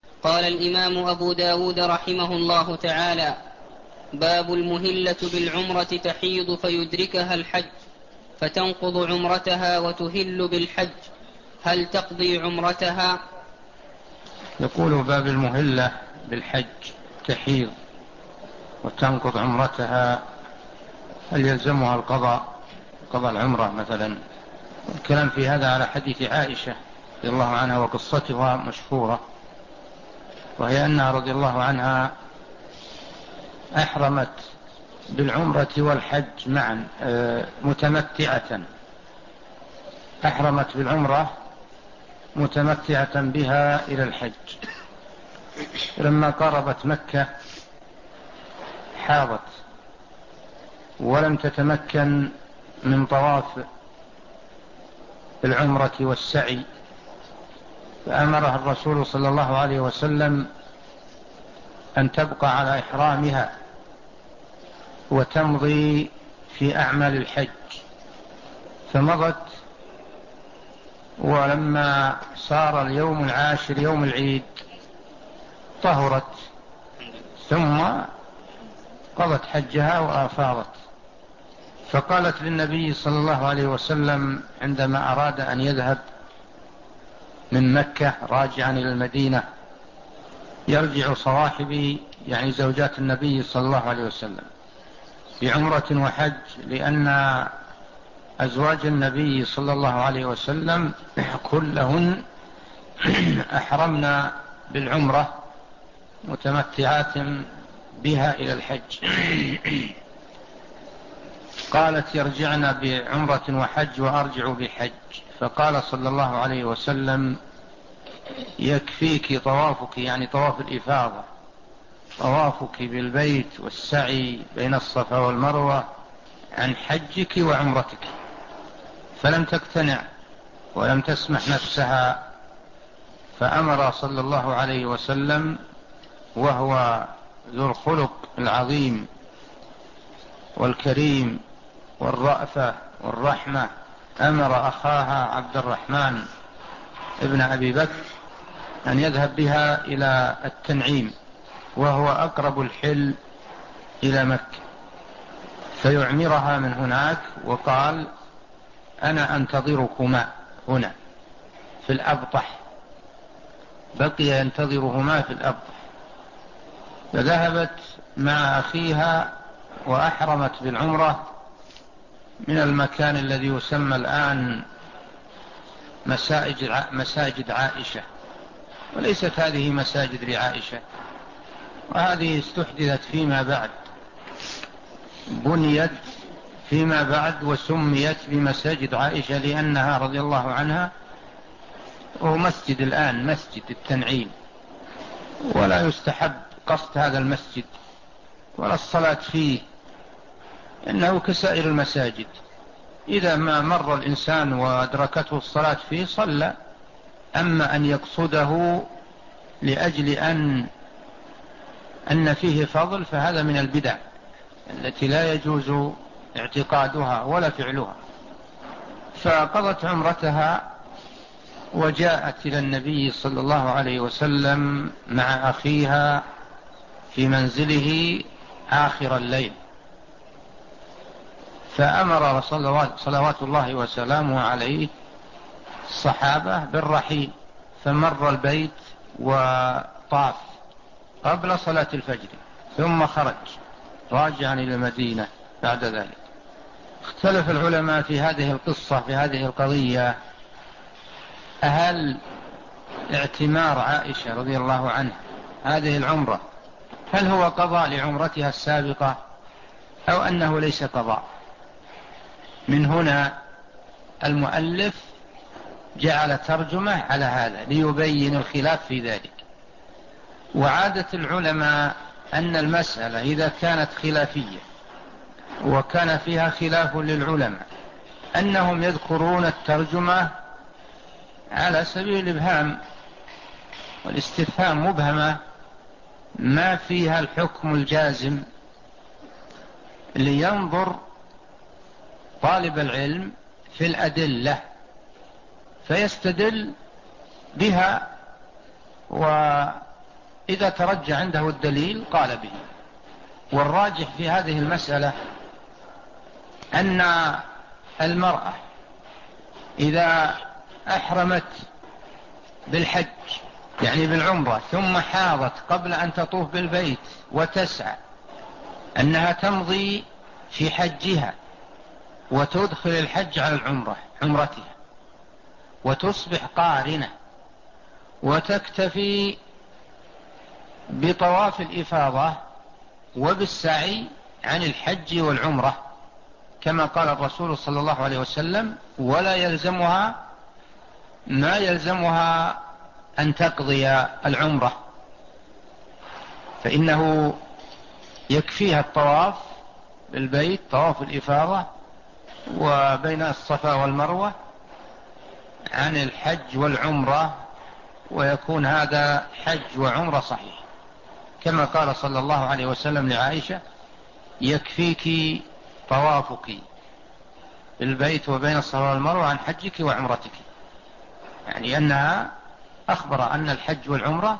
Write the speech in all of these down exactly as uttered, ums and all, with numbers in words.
قال الإمام أبو داود رحمه الله تعالى: باب المهلة بالعمرة تحيض فيدركها الحج فتنقض عمرتها وتهل بالحج، هل تقضي عمرتها؟ يقول: باب المهلة بالحج تحيض وتنقض عمرتها، هل يلزمها القضاء قضاء العمرة مثلا؟ الكلام في هذا على حديث عائشة رضي الله عنها، وقصتها مشهورة، وهي أنها رضي الله عنها أحرمت بالعمرة والحج معا متمتعة، أحرمت بالعمرة متمتعة بها إلى الحج. لما قربت مكة حاضت ولم تتمكن من طواف العمرة والسعي، فأمرها الرسول صلى الله عليه وسلم أن تبقى على إحرامها وتمضي في أعمال الحج، فمضت. ولما صار اليوم العاشر يوم العيد طهرت، ثم قضت حجها وأفاضت. فقالت للنبي صلى الله عليه وسلم عندما أراد أن يذهب من مكة راجعا إلى المدينة: يرجع صواحبي، يعني زوجات النبي صلى الله عليه وسلم، بعمرة وحج، لأن أزواج النبي صلى الله عليه وسلم كلهن أحرمنا بالعمرة متمتعات بها إلى الحج. قالت: يرجعنا بعمرة وحج وأرجع بحج. فقال صلى الله عليه وسلم: يكفيك طوافك، يعني طواف الإفاضة، طوافك بالبيت والسعي بين الصفا والمروة عن حجك وعمرتك. فلم تقتنع ولم تسمح نفسها، فأمر صلى الله عليه وسلم، وهو ذو الخلق العظيم والكريم والرأفة والرحمة، أمر أخاها عبد الرحمن ابن أبي بكر أن يذهب بها إلى التنعيم، وهو أقرب الحل إلى مكة، فيعمرها من هناك. وقال: أنا أنتظركما هنا في الأبطح. بقي ينتظرهما في الأبطح. فذهبت مع أخيها وأحرمت بالعمرة من المكان الذي يسمى الآن مساجد عائشة، وليست هذه مساجد لعائشة، وهذه استحدثت فيما بعد، بنيت فيما بعد وسميت بمساجد عائشة، لأنها رضي الله عنها وهو مسجد الآن، مسجد التنعيم، ولا يستحب قصد هذا المسجد ولا الصلاة فيه، إنه كسائر المساجد، إذا ما مر الإنسان وأدركته الصلاة فيه صلى. أما أن يقصده لأجل أن أن فيه فضل، فهذا من البدع التي لا يجوز اعتقادها ولا فعلها. فقضت عمرتها وجاءت إلى النبي صلى الله عليه وسلم مع أخيها في منزله آخر الليل، فأمر صلوات الله وسلامه عليه الصحابة بالرحيل، فمر البيت وطاف قبل صلاة الفجر، ثم خرج راجعا إلى المدينة بعد ذلك. اختلف العلماء في هذه القصة، في هذه القضية: هل اعتمار عائشة رضي الله عنها هذه العمرة هل هو قضاء لعمرتها السابقة أو أنه ليس قضاء؟ من هنا المؤلف جعل ترجمة على هذا ليبين الخلاف في ذلك. وعادة العلماء أن المسألة إذا كانت خلافية وكان فيها خلاف للعلماء أنهم يذكرون الترجمة على سبيل الإبهام، والاستفهام مبهمة ما فيها الحكم الجازم، لينظر طالب العلم في الأدلة فيستدل بها إذا ترجى عنده الدليل قال به. والراجح في هذه المسألة أن المرأة إذا أحرمت بالحج يعني بالعمرة ثم حاضت قبل أن تطوف بالبيت وتسعى أنها تمضي في حجها وتدخل الحج على العمرة عمرتها وتصبح قارنة وتكتفي بطواف الإفاضة وبالسعي عن الحج والعمرة كما قال الرسول صلى الله عليه وسلم، ولا يلزمها ما يلزمها أن تقضي العمرة، فإنه يكفيها الطواف بالبيت طواف الإفاضة وبين الصفا والمروة عن الحج والعمرة، ويكون هذا حج وعمرة صحيح كما قال صلى الله عليه وسلم لعائشة: يكفيك طوافك بالبيت وبين الصفا والمروة عن حجك وعمرتك، يعني أنها أخبر أن الحج والعمرة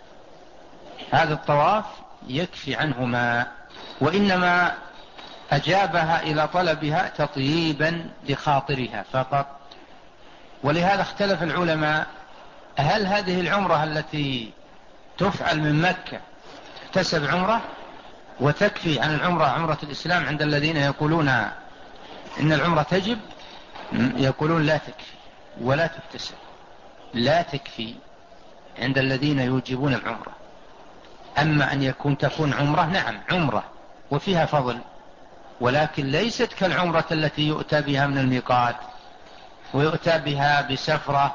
هذا الطواف يكفي عنهما، وإنما أجابها إلى طلبها تطييبا لخاطرها فقط. ولهذا اختلف العلماء: هل هذه العمرة التي تفعل من مكة تحتسب عمرة وتكفي عن العمرة عمرة الإسلام عند الذين يقولون إن العمرة تجب؟ يقولون لا تكفي ولا تحتسب، لا تكفي عند الذين يوجبون العمرة. أما أن يكون تكون عمرة، نعم عمرة وفيها فضل، ولكن ليست كالعمرة التي يؤتى بها من الميقات ويؤتى بها بسفرة،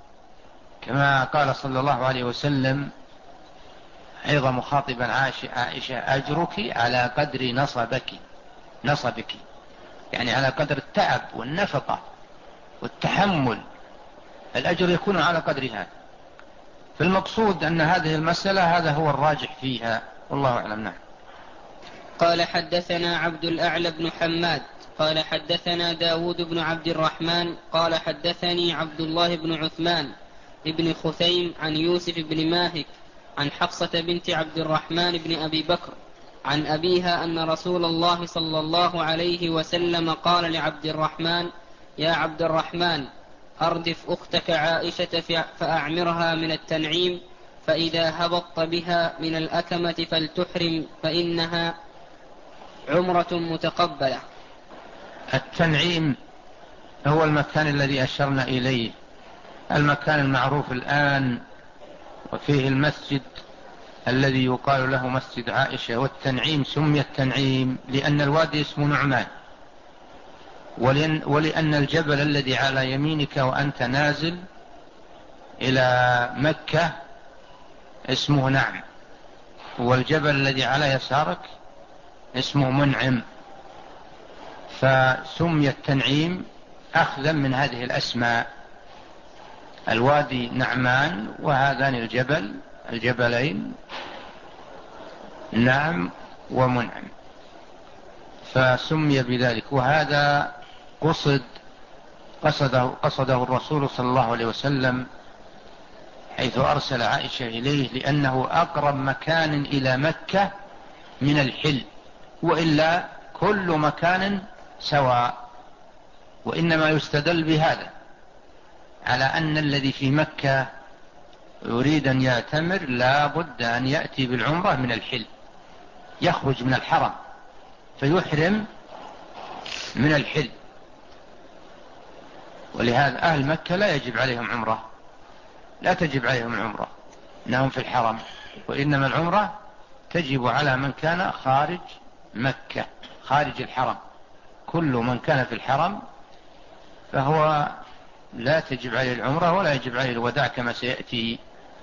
كما قال صلى الله عليه وسلم أيضا مخاطبا عائشة: أجرك على قدر نصبك نصبك يعني على قدر التعب والنفقة والتحمل، الأجر يكون على قدرها. فالمقصود أن هذه المسألة هذا هو الراجح فيها، والله أعلم. نعم. قال حدثنا عبد الأعلى بن حماد قال حدثنا داود بن عبد الرحمن قال حدثني عبد الله بن عثمان ابن خثيم عن يوسف بن ماهك عن حفصة بنت عبد الرحمن بن أبي بكر عن أبيها أن رسول الله صلى الله عليه وسلم قال لعبد الرحمن: يا عبد الرحمن، أردف أختك عائشة فأعمرها من التنعيم، فإذا هبطت بها من الأكمة فلتحرم، فإنها عمرة متقبلة. التنعيم هو المكان الذي أشرنا إليه، المكان المعروف الآن، وفيه المسجد الذي يقال له مسجد عائشة. والتنعيم سمي التنعيم لأن الوادي اسمه نعمان، ولأن, ولأن الجبل الذي على يمينك وأنت نازل إلى مكة اسمه نعم، والجبل الذي على يسارك اسمه منعم، فسمي التنعيم أخذا من هذه الأسماء: الوادي نعمان وهذان الجبل الجبلين نعم ومنعم، فسمي بذلك. وهذا قصد قصده, قصده الرسول صلى الله عليه وسلم حيث أرسل عائشة إليه، لأنه أقرب مكان إلى مكة من الحل، وإلا كل مكان سواء. وإنما يستدل بهذا على أن الذي في مكة يريد أن يأتمر لا بد أن يأتي بالعمرة من الحل، يخرج من الحرم فيحرم من الحل. ولهذا أهل مكة لا يجب عليهم عمرة، لا تجب عليهم العمرة إنهم في الحرم، وإنما العمرة تجب على من كان خارج مكة خارج الحرم. كل من كان في الحرم فهو لا تجب عليه العمرة ولا يجب عليه الوداع كما سيأتي.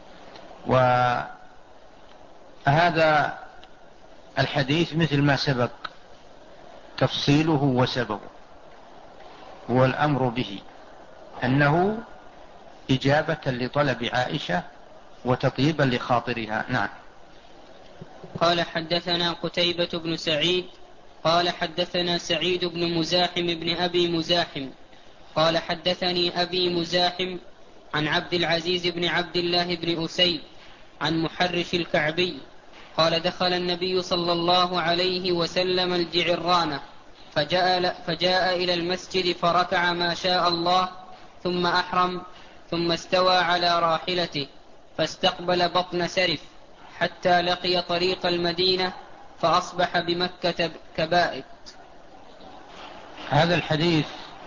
وهذا الحديث مثل ما سبق تفصيله وسببه، هو الأمر به أنه إجابة لطلب عائشة وتطيبا لخاطرها. نعم. قال حدثنا قتيبة بن سعيد قال حدثنا سعيد بن مزاحم بن أبي مزاحم قال حدثني أبي مزاحم عن عبد العزيز بن عبد الله بن أسيد عن محرش الكعبي قال دخل النبي صلى الله عليه وسلم الجعرانة فجاء, فجاء إلى المسجد فركع ما شاء الله ثم أحرم ثم استوى على راحلته فاستقبل بطن سرف حتى لقي طريق المدينة فأصبح بمكة كبائت. هذا الحديث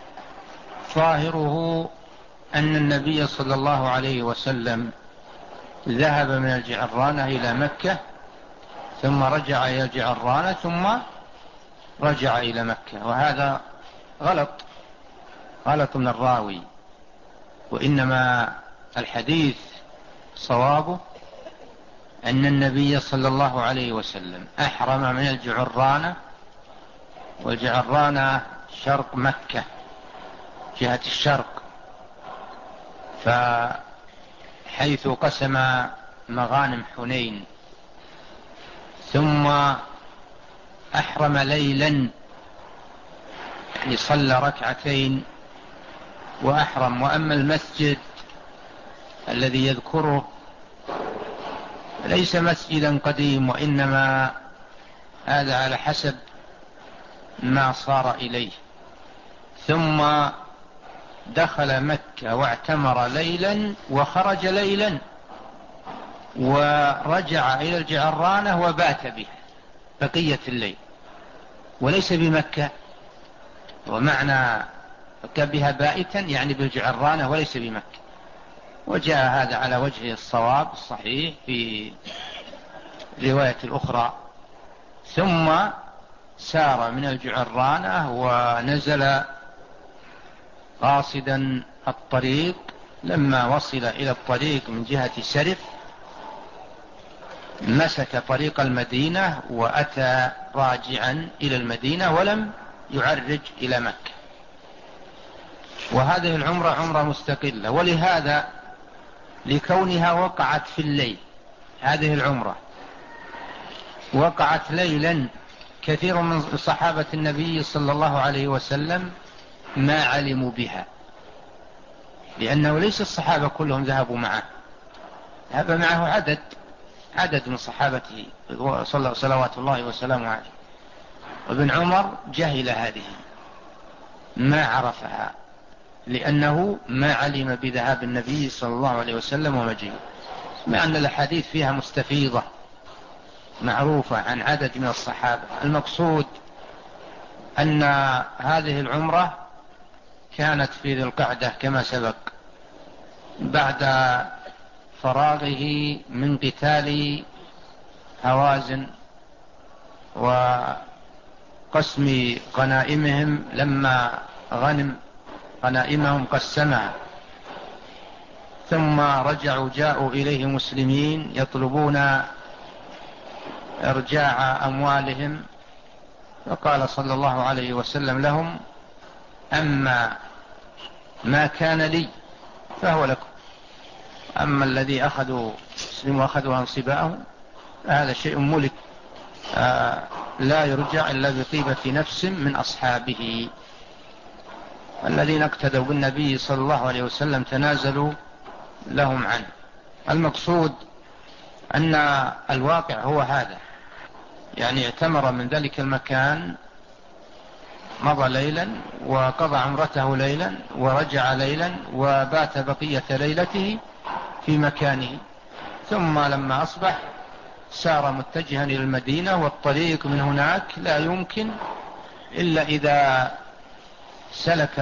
ظاهره أن النبي صلى الله عليه وسلم ذهب من الجعرانة إلى مكة ثم رجع إلى الجعرانة ثم رجع إلى مكة، وهذا غلط غلط من الراوي، وإنما الحديث صوابه أن النبي صلى الله عليه وسلم أحرم من الجعرانة، والجعرانة شرق مكة جهة الشرق، فحيث قسم مغانم حنين، ثم أحرم ليلا يعني صلى ركعتين وأحرم. وأما المسجد الذي يذكره ليس مسجدا قديم، وإنما هذا على حسب ما صار إليه. ثم دخل مكة واعتمر ليلا وخرج ليلا ورجع إلى الجعرانة وبات بها بقية الليل، وليس بمكة، ومعنى بها بائتا يعني بالجعرانة وليس بمكة. وجاء هذا على وجه الصواب الصحيح في رواية الأخرى. ثم سار من الجعرانة ونزل قاصدا الطريق، لما وصل إلى الطريق من جهة سرف مسك طريق المدينة وأتى راجعا إلى المدينة ولم يعرج إلى مكة. وهذه العمرة عمرة مستقلة، ولهذا لكونها وقعت في الليل، هذه العمرة وقعت ليلا، كثير من صحابة النبي صلى الله عليه وسلم ما علموا بها، لأنه ليس الصحابة كلهم ذهبوا معه، ذهب معه عدد عدد من صحابته صلوات الله وسلامه عليه. وابن عمر جهل هذه، ما عرفها، لأنه ما علم بذهاب النبي صلى الله عليه وسلم ومجيئه، مع أن الحديث فيها مستفيضة معروفة عن عدد من الصحابة. المقصود أن هذه العمرة كانت في ذي القعدة كما سبق، بعد فراغه من قتال هوازن وقسم غنائمهم، لما غنم غنائمهم قسمها، ثم رجعوا جاءوا إليه مسلمين يطلبون إرجاع أموالهم، فقال صلى الله عليه وسلم لهم: أما ما كان لي فهو لكم، أما الذي أخذوا مسلم وأخذوا أنصباءهم هذا شيء ملك آه لا يرجع إلا بطيبة نفس من أصحابه. الذين اقتدوا بالنبي صلى الله عليه وسلم تنازلوا لهم عنه. المقصود أن الواقع هو هذا، يعني اعتمر من ذلك المكان، مضى ليلا وقضى عمرته ليلا ورجع ليلا وبات بقية ليلته في مكانه، ثم لما أصبح سار متجها إلى المدينة، والطريق من هناك لا يمكن إلا إذا سلك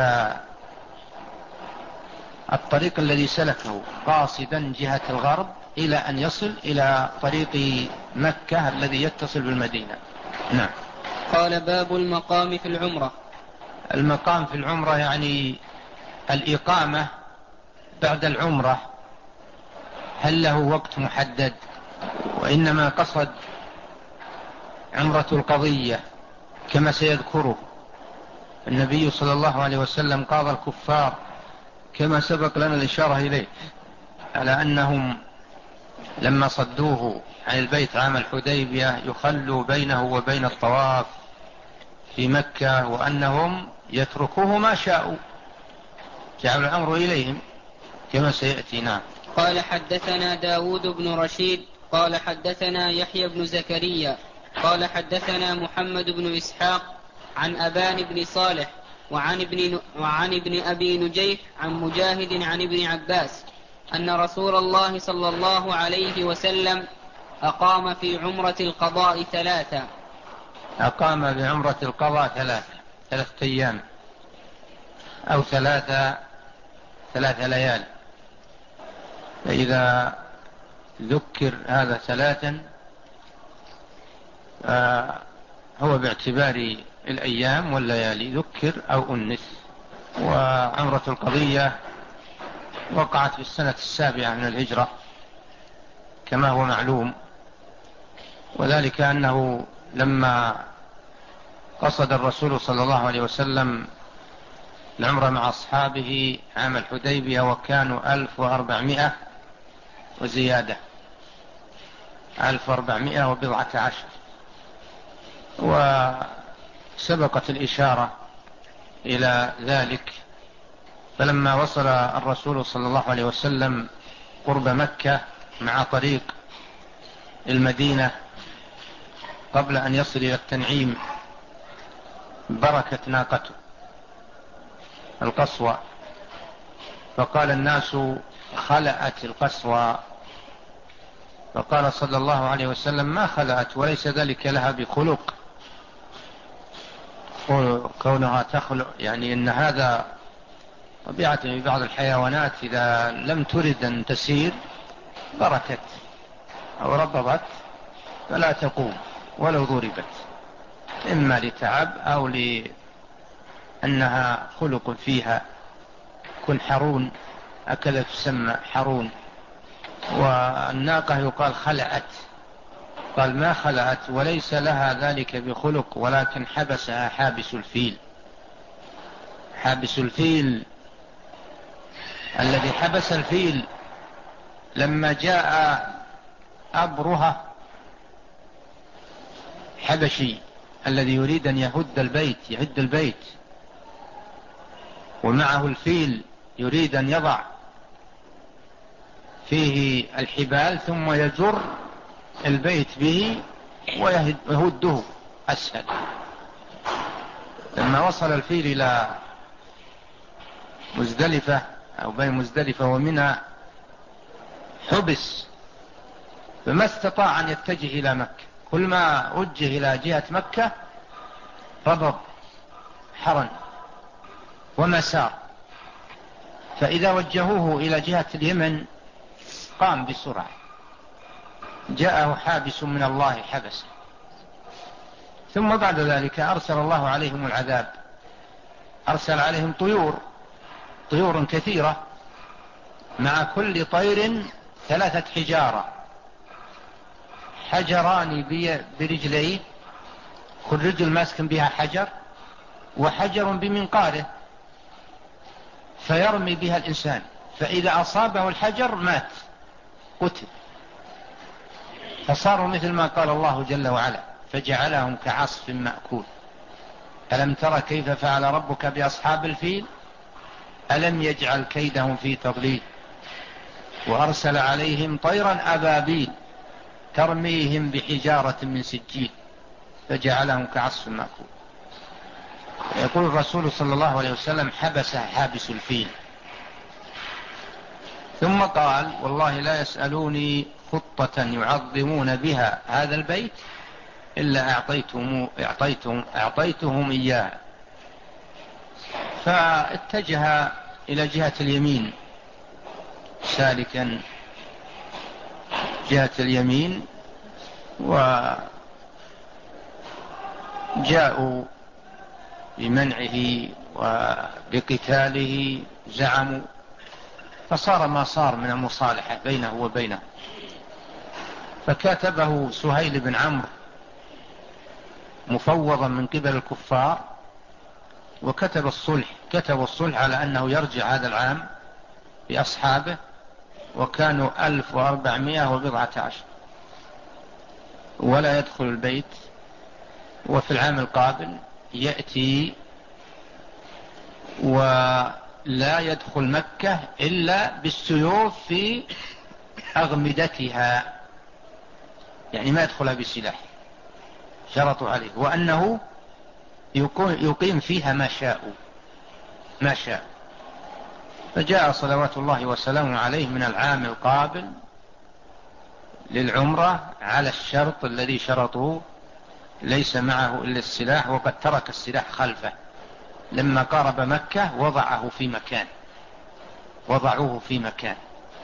الطريق الذي سلكه قاصدا جهة الغرب إلى أن يصل إلى طريق مكة الذي يتصل بالمدينة. نعم. قال: باب المقام في العمرة. المقام في العمرة يعني الإقامة بعد العمرة، هل له وقت محدد؟ وإنما قصد عمرة القضية كما سيذكره النبي صلى الله عليه وسلم. قاضى الكفار كما سبق لنا الإشارة إليه على أنهم لما صدوه عن البيت عام الحديبية يخلوا بينه وبين الطواف في مكة، وأنهم يتركوه ما شاءوا، جعلوا الأمر إليهم كما سيأتي. نعم. قال حدثنا داود بن رشيد قال حدثنا يحيى بن زكريا قال حدثنا محمد بن إسحاق عن أبان بن صالح وعن ابن, وعن ابن أبي نجيح عن مجاهد عن ابن عباس أن رسول الله صلى الله عليه وسلم أقام في عمرة القضاء ثلاثة أقام بعمرة القضاء ثلاثة ثلاثة أيام أو ثلاثة ثلاثة ليال. فإذا ذكر هذا ثلاثا هو باعتبار الأيام والليالي ذكر أو أنث. وعمرة القضية وقعت في السنة السابعة من الهجرة كما هو معلوم، وذلك أنه لما قصد الرسول صلى الله عليه وسلم العمرة مع أصحابه عام الحديبية وكانوا ألف وأربعمائة وزيادة، ألف وأربعمائة وبضعة عشر، وسبقت الإشارة إلى ذلك. فلما وصل الرسول صلى الله عليه وسلم قرب مكة مع طريق المدينة قبل أن يصل إلى التنعيم بركت ناقته القصوى، فقال الناس خلأت القصوى، فقال صلى الله عليه وسلم ما خلأت وليس ذلك لها بخلق، كونها تخلق يعني إن هذا طبيعة في بعض الحيوانات إذا لم ترد أن تسير بركت أو ربضت فلا تقوم ولو ضربت، إما لتعب أو لأنها خلق فيها كن حرون أكلت تسمى حرون. والناقة يقال خلأت، قال ما خلأت وليس لها ذلك بخلق ولكن حبسها حابس الفيل. حابس الفيل الذي حبس الفيل لما جاء أبرهة حبشي الذي يريد أن يهد البيت يهد البيت ومعه الفيل يريد أن يضع فيه الحبال ثم يجر البيت به ويهده أسهل. لما وصل الفيل إلى مزدلفة أو بين مزدلفة ومنى حبس فما استطاع أن يتجه إلى مكة، كل ما وجه إلى جهة مكة ربض حرن ومسار، فإذا وجهوه إلى جهة اليمن قام بسرعة، جاءه حابس من الله حبسه. ثم بعد ذلك أرسل الله عليهم العذاب، أرسل عليهم طيور طيور كثيرة مع كل طير ثلاثة حجارة، حجران برجليه كل رجل ماسك بها حجر وحجر بمنقاره فيرمي بها الإنسان، فإذا أصابه الحجر مات قتل، فصاروا مثل ما قال الله جل وعلا فجعلهم كعصف مأكول. ألم ترى كيف فعل ربك بأصحاب الفيل ألم يجعل كيدهم في تضليل وأرسل عليهم طيرا أبابيل ترميهم بحجارة من سجيل فجعلهم كعصف مأكول. يقول الرسول صلى الله عليه وسلم حبس حابس الفيل، ثم قال والله لا يسألوني خطة يعظمون بها هذا البيت إلا أعطيتهم, أعطيتهم, أعطيتهم إياها. فاتجه إلى جهة اليمين سالكا جهة اليمين، وجاءوا بمنعه وبقتاله زعموا، فصار ما صار من المصالحة بينه وبينه. فكاتبه سهيل بن عمرو مفوضا من قبل الكفار وكتب الصلح، كتب الصلح على أنه يرجع هذا العام بأصحابه وكانوا ألف وأربعمائة وبضعة عشر ولا يدخل البيت، وفي العام القابل يأتي ولا يدخل مكة إلا بالسيوف في أغمدتها، يعني ما يدخلها بسلاح، شرطوا عليه، وأنه يقيم فيها ما شاء ما شاء. فجاء صلوات الله وسلامه عليه من العام القابل للعمرة على الشرط الذي شرطه، ليس معه إلا السلاح، وقد ترك السلاح خلفه لما قارب مكة، وضعه في مكان وضعوه في مكان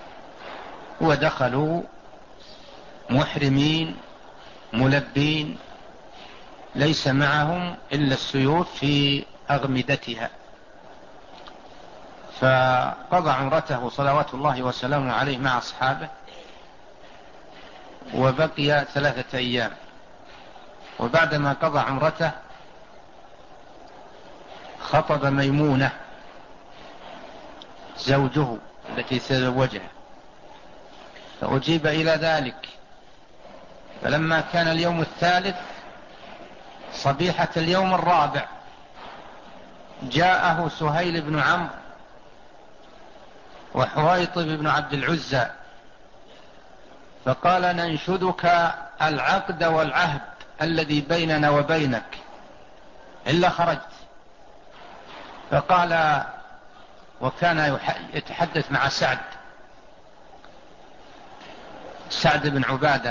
ودخلوا محرمين ملبين ليس معهم إلا السيوف في أغمدتها. فقضى عمرته صلوات الله وسلامه عليه مع أصحابه، وبقي ثلاثة أيام. وبعدما قضى عمرته خطب ميمونة زوجه التي تزوجها، فأجيب إلى ذلك. فلما كان اليوم الثالث صبيحة اليوم الرابع جاءه سهيل بن عمرو وحويطب بن عبد العزى، فقال: ننشدك العقد والعهد الذي بيننا وبينك إلا خرجت. فقال، وكان يتحدث مع سعد سعد بن عبادة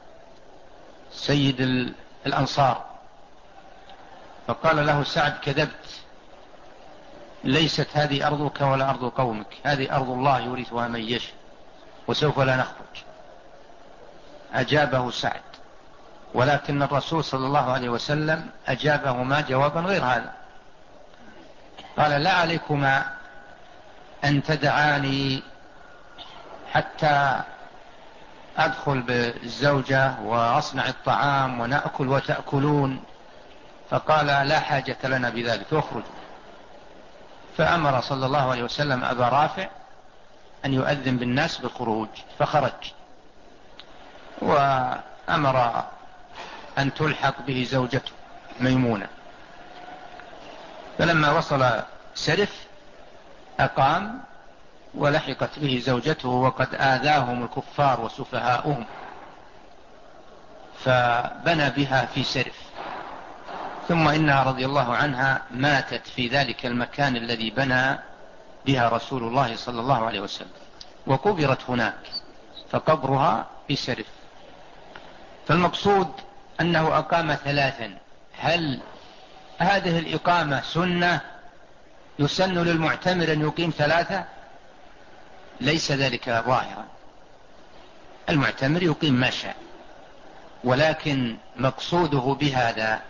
سيد الأنصار، فقال له سعد: كذبت، ليست هذه أرضك ولا أرض قومك، هذه أرض الله يورثها من يشاء وسوف لا نخرج. أجابه سعد، ولكن الرسول صلى الله عليه وسلم أجابه ما جوابا غير هذا. قال: لا عليكما أن تدعاني حتى أدخل بالزوجة وأصنع الطعام ونأكل وتأكلون. فقال: لا حاجة لنا بذلك، اخرج. فأمر صلى الله عليه وسلم أبا رافع أن يؤذن بالناس بالخروج، فخرج، وأمر أن تلحق به زوجته ميمونة. فلما وصل سرف أقام ولحقت به زوجته، وقد آذاهم الكفار وسفهاؤهم، فبنى بها في سرف. ثم إنها رضي الله عنها ماتت في ذلك المكان الذي بنى بها رسول الله صلى الله عليه وسلم، وقبرت هناك، فقبرها في سرف. فالمقصود أنه أقام ثلاثا. هل هذه الإقامة سنة يسن للمعتمر أن يقيم ثلاثة؟ ليس ذلك ظاهرا، المعتمر يقيم ما شاء، ولكن مقصوده بهذا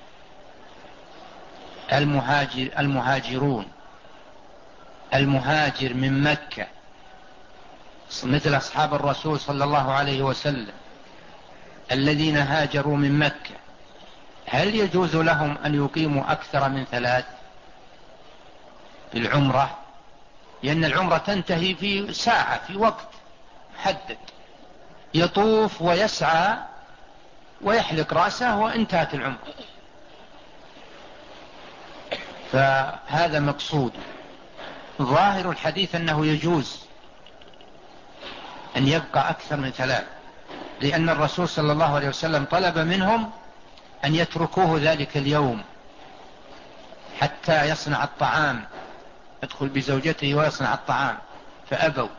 المهاجر المهاجرون المهاجر من مكة مثل أصحاب الرسول صلى الله عليه وسلم الذين هاجروا من مكة، هل يجوز لهم أن يقيموا أكثر من ثلاث في العمرة؟ لأن العمرة تنتهي في ساعة، في وقت محدد، يطوف ويسعى ويحلق رأسه وانتهت العمرة. فهذا مقصود. ظاهر الحديث أنه يجوز أن يبقى أكثر من ثلاث، لأن الرسول صلى الله عليه وسلم طلب منهم أن يتركوه ذلك اليوم حتى يصنع الطعام، يدخل بزوجته ويصنع الطعام، فأبوا.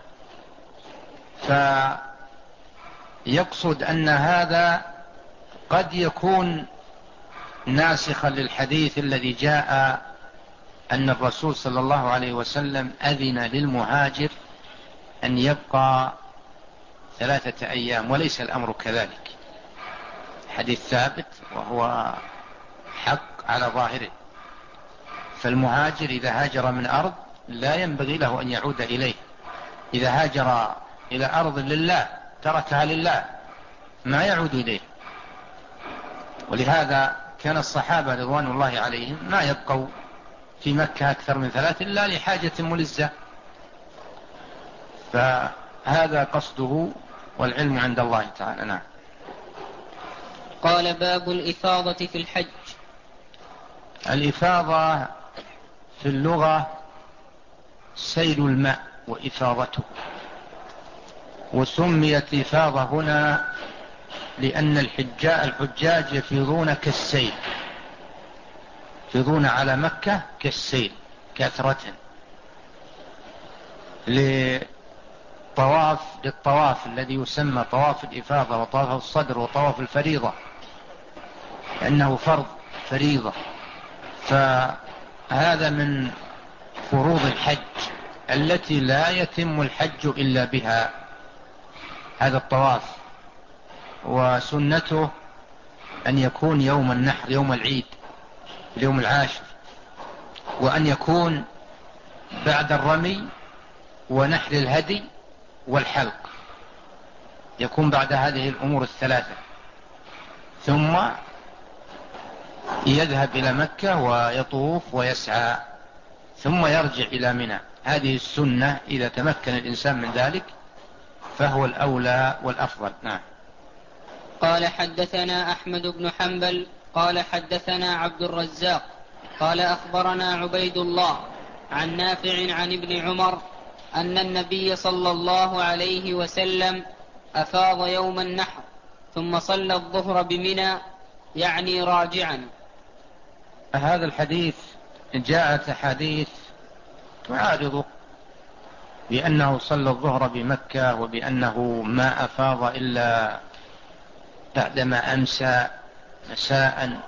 فيقصد أن هذا قد يكون ناسخا للحديث الذي جاء أن الرسول صلى الله عليه وسلم أذن للمهاجر أن يبقى ثلاثة أيام، وليس الأمر كذلك. حديث ثابت وهو حق على ظاهره. فالمهاجر إذا هاجر من أرض لا ينبغي له أن يعود إليه. إذا هاجر إلى أرض لله تركها لله ما يعود إليه. ولهذا كان الصحابة رضوان الله عليهم ما يبقوا في مكة أكثر من ثلاث إلا لحاجة ملزة. فهذا قصده، والعلم عند الله تعالى. نعم. قال: باب الإفاضة في الحج. الإفاضة في اللغة سيل الماء وإفاضته، وسميت إفاضة هنا لأن الحجاج يفيضون كالسيل، يفيضون على مكة كالسيل كثرة لطواف للطواف الذي يسمى طواف الإفاضة وطواف الصدر وطواف الفريضة، لأنه فرض فريضة. فهذا من فروض الحج التي لا يتم الحج إلا بها، هذا الطواف. وسنته أن يكون يوم النحر، يوم العيد، اليوم العاشر، وأن يكون بعد الرمي ونحر الهدي والحلق، يكون بعد هذه الأمور الثلاثة، ثم يذهب إلى مكة ويطوف ويسعى ثم يرجع إلى منى. هذه السنة إذا تمكن الإنسان من ذلك فهو الأولى والأفضل. نعم. قال حدثنا أحمد بن حنبل قال حدثنا عبد الرزاق قال أخبرنا عبيد الله عن نافع عن ابن عمر أن النبي صلى الله عليه وسلم أفاض يوم النحر ثم صلى الظهر بمنى، يعني راجعا. هذا الحديث جاءت حديث تعارض بأنه صلى الظهر بمكة وبأنه ما أفاض إلا بعدما أمسى مساء،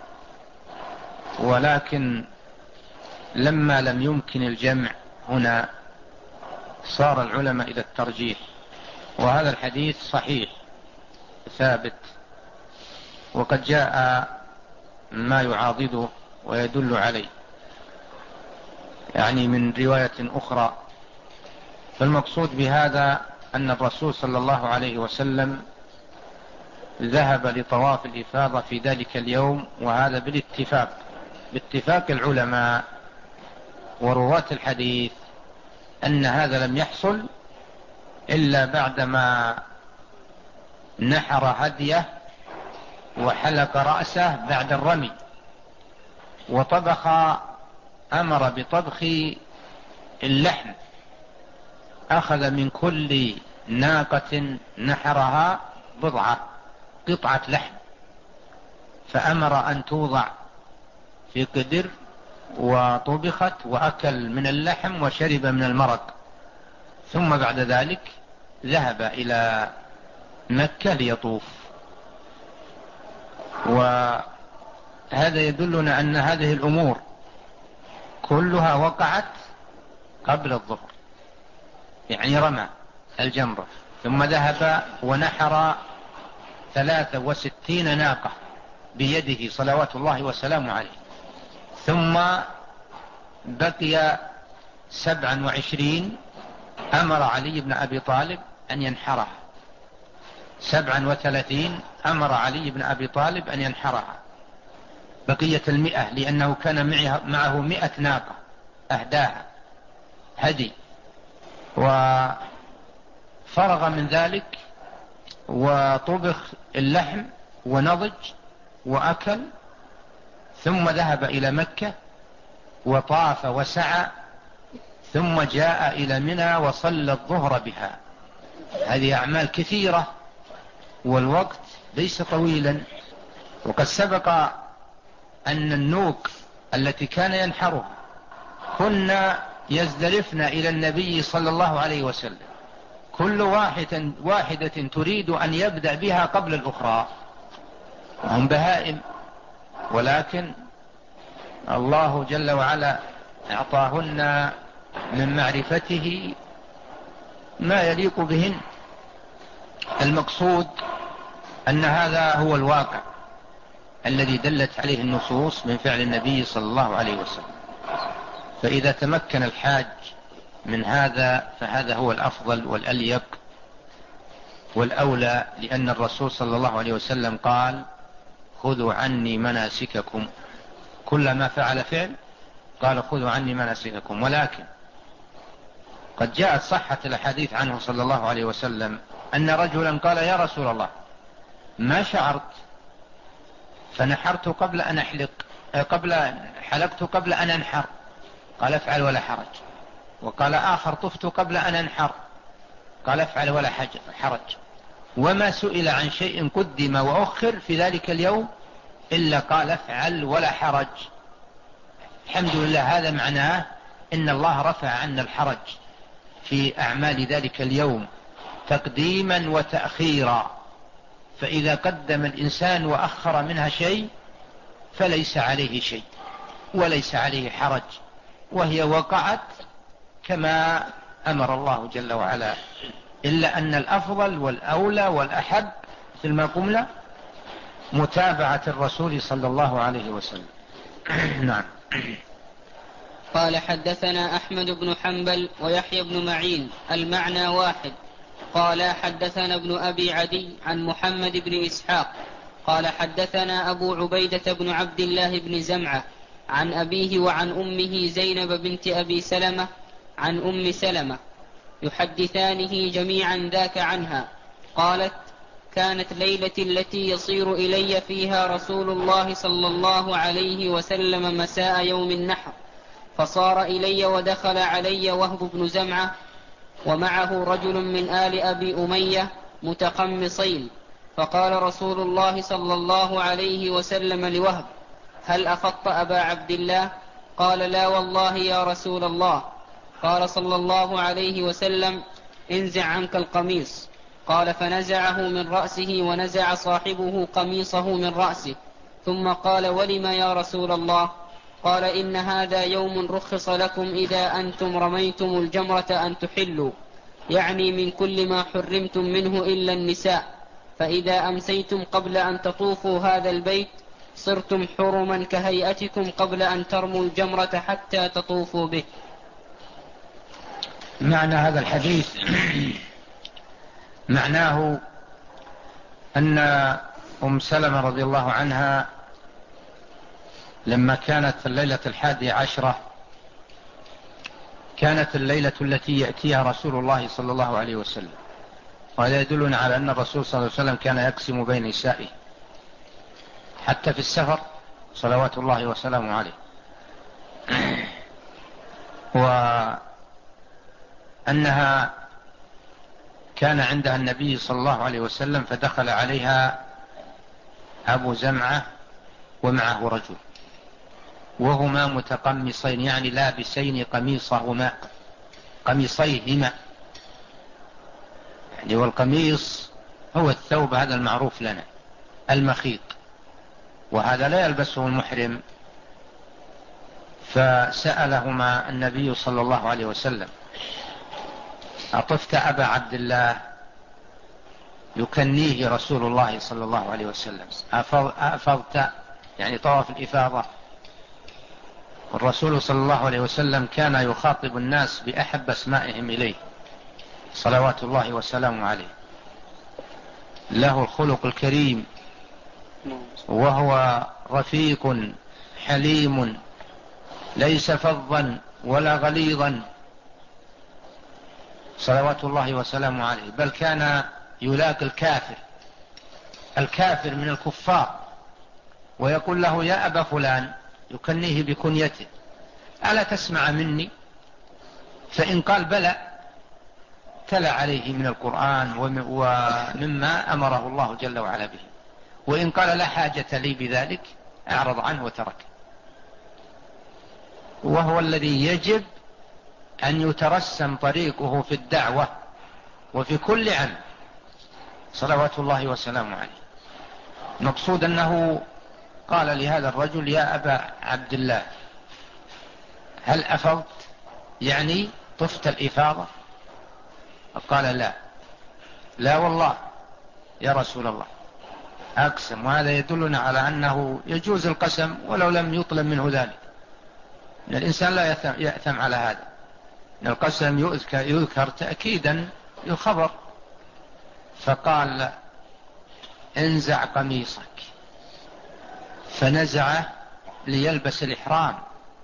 ولكن لما لم يمكن الجمع هنا صار العلماء إلى الترجيح، وهذا الحديث صحيح ثابت، وقد جاء ما يعاضده ويدل عليه يعني من رواية أخرى. فالمقصود بهذا أن الرسول صلى الله عليه وسلم ذهب لطواف الإفاضة في ذلك اليوم، وهذا بالاتفاق باتفاق العلماء ورواة الحديث أن هذا لم يحصل إلا بعدما نحر هديه وحلق رأسه بعد الرمي، وطبخ، أمر بطبخ اللحم، أخذ من كل ناقة نحرها بضعة قطعة لحم، فأمر أن توضع في قدر وطبخت وأكل من اللحم وشرب من المرق، ثم بعد ذلك ذهب إلى مكة ليطوف. وهذا يدلنا أن هذه الأمور كلها وقعت قبل الظهر، يعني رمى الجمرة ثم ذهب ونحر ثلاثة وستين ناقة بيده صلوات الله وسلامه عليه، ثم بقي سبعا وعشرين أمر علي بن أبي طالب أن ينحرها، سبعا وثلاثين أمر علي بن أبي طالب أن ينحرها، بقية المئة لأنه كان معه مئة ناقة أهداها هدي، وفرغ من ذلك وطبخ اللحم ونضج وأكل، ثم ذهب إلى مكة وطاف وسعى، ثم جاء إلى منى وصلى الظهر بها. هذه أعمال كثيرة والوقت ليس طويلا. وقد سبق أن النوك التي كان ينحرها كنا يزدلفن إلى النبي صلى الله عليه وسلم، كل واحدة, واحدة تريد أن يبدأ بها قبل الأخرى، وهم بهائم، ولكن الله جل وعلا أعطاهن من معرفته ما يليق بهن. المقصود أن هذا هو الواقع الذي دلت عليه النصوص من فعل النبي صلى الله عليه وسلم. فإذا تمكن الحاج من هذا فهذا هو الأفضل والأليق والأولى، لأن الرسول صلى الله عليه وسلم قال: خذوا عني مناسككم. كلما فعل فعل قال: خذوا عني مناسككم. ولكن قد جاءت صحة الحديث عنه صلى الله عليه وسلم أن رجلا قال: يا رسول الله، ما شعرت فنحرت قبل أن أحلق، قبل حلقت قبل أن أنحر. قال: افعل ولا حرج. وقال آخر: طفت قبل أن أنحر. قال افعل ولا حرج، وما سئل عن شيء قدم وأخر في ذلك اليوم إلا قال افعل ولا حرج. الحمد لله، هذا معناه إن الله رفع عنا الحرج في أعمال ذلك اليوم تقديما وتأخيرا. فإذا قدم الإنسان وأخر منها شيء فليس عليه شيء وليس عليه حرج، وهي وقعت كما أمر الله جل وعلا، إلا أن الأفضل والأولى والأحب مثل ما قلنا متابعة الرسول صلى الله عليه وسلم. نعم. قال حدثنا أحمد بن حنبل ويحيى بن معين المعنى واحد. قال حدثنا ابن أبي عدي عن محمد بن إسحاق قال حدثنا أبو عبيدة بن عبد الله بن زمعة عن أبيه وعن أمه زينب بنت أبي سلمة عن أم سلمة يحدثانه جميعا ذاك عنها. قالت: كانت ليلة التي يصير إلي فيها رسول الله صلى الله عليه وسلم مساء يوم النحر، فصار إلي ودخل علي وهب بن زمعة ومعه رجل من آل أبي أمية متقمصين، فقال رسول الله صلى الله عليه وسلم لوهب: هل أخطأ أبا عبد الله؟ قال: لا والله يا رسول الله. قال صلى الله عليه وسلم: انزع عنك القميص. قال: فنزعه من رأسه ونزع صاحبه قميصه من رأسه، ثم قال: ولم يا رسول الله؟ قال: إن هذا يوم رخص لكم إذا أنتم رميتم الجمرة أن تحلوا، يعني من كل ما حرمتم منه إلا النساء، فإذا أمسيتم قبل أن تطوفوا هذا البيت صرتم حرما كهيئتكم قبل أن ترموا الجمرة حتى تطوفوا به. معنى هذا الحديث معناه أن أم سلمة رضي الله عنها لما كانت الليلة الحادية عشرة كانت الليلة التي يأتيها رسول الله صلى الله عليه وسلم، وهذا يدلنا على أن الرسول صلى الله عليه وسلم كان يقسم بين نسائه حتى في السفر صلوات الله وسلامه عليه، وأنها كان عندها النبي صلى الله عليه وسلم فدخل عليها أبو زمعة ومعه رجل وهما متقمصين، يعني لابسين قميصهما قميصيهما، يعني والقميص هو الثوب هذا المعروف لنا المخيط، وهذا لا يلبسه المحرم. فسألهما النبي صلى الله عليه وسلم: أطفت أبا عبد الله؟ يكنيه رسول الله صلى الله عليه وسلم: أفضت؟ يعني طواف الإفاضة. الرسول صلى الله عليه وسلم كان يخاطب الناس بأحب أسمائهم إليه صلوات الله وسلامه عليه، له الخلق الكريم، وهو رفيق حليم ليس فظا ولا غليظا صلوات الله وسلامه عليه، بل كان يلاقي الكافر الكافر من الكفار ويقول له: يا أبا فلان، يكنيه بكنيته، ألا تسمع مني؟ فإن قال بلى تلا عليه من القرآن ومما أمره الله جل وعلا به، وإن قال لا حاجة لي بذلك أعرض عنه وترك. وهو الذي يجب أن يترسم طريقه في الدعوة وفي كل عمل صلوات الله وسلامه عليه. مقصود أنه قال لهذا الرجل: يا أبا عبد الله، هل أفضت؟ يعني طفت الإفاضة؟ قال: لا لا والله يا رسول الله أقسم. وهذا يدلنا على أنه يجوز القسم ولو لم يطلب منه ذلك، إن الإنسان لا يأثم على هذا، إن القسم يذكر, يذكر تأكيدا للخبر. فقال: انزع قميصك، فنزعه ليلبس الإحرام.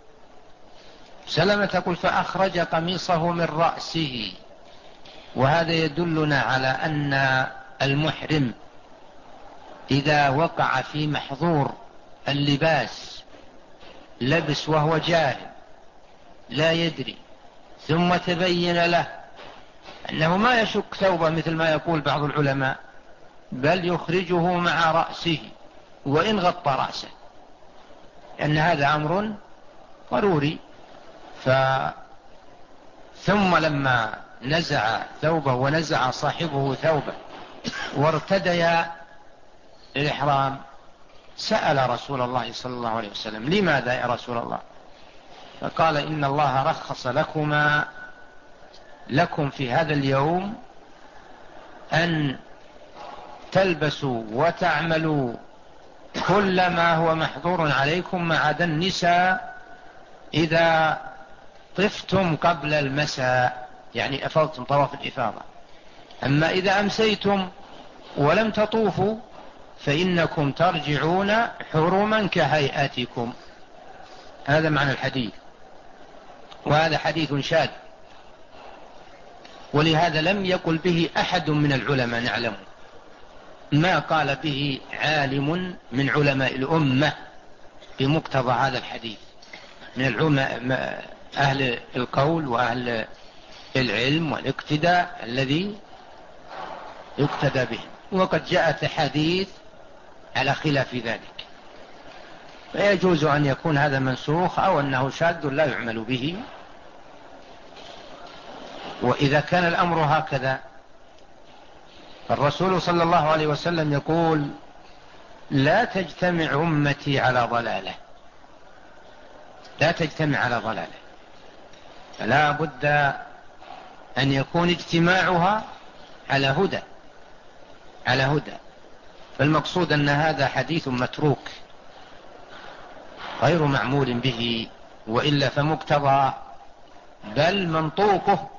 سلمة تقول: فأخرج قميصه من رأسه. وهذا يدلنا على أن المحرم إذا وقع في محظور اللباس لبس وهو جاهل لا يدري، ثم تبين له أنه ما يشك ثوبه مثل ما يقول بعض العلماء، بل يخرجه مع رأسه وإن غطى رأسه، لأن هذا أمر ضروري. ف ثم لما نزع ثوبه ونزع صاحبه ثوبه وارتدي الإحرام سأل رسول الله صلى الله عليه وسلم: لماذا يا رسول الله؟ فقال: إن الله رخص لكما لكم في هذا اليوم أن تلبسوا وتعملوا كل ما هو محظور عليكم ما عدا النساء إذا طفتم قبل المساء، يعني أفضتم طواف الإفاضة. أما إذا أمسيتم ولم تطوفوا فإنكم ترجعون حرما كهيئتكم. هذا معنى الحديث، وهذا حديث شاذ، ولهذا لم يقل به أحد من العلماء نعلمه، ما قال به عالم من علماء الأمة بمقتضى هذا الحديث من العلماء أهل القول وأهل العلم والاقتداء الذي يقتدى به. وقد جاءت حديث على خلاف ذلك، فيجوز أن يكون هذا منسوخ أو أنه شاذ لا يعمل به. وإذا كان الأمر هكذا، الرسول صلى الله عليه وسلم يقول: لا تجتمع أمتي على ضلالة، لا تجتمع على ضلالة، فلا بد أن يكون اجتماعها على هدى، على هدى. فالمقصود أن هذا حديث متروك غير معمول به، وإلا فمقتضى بل منطوقه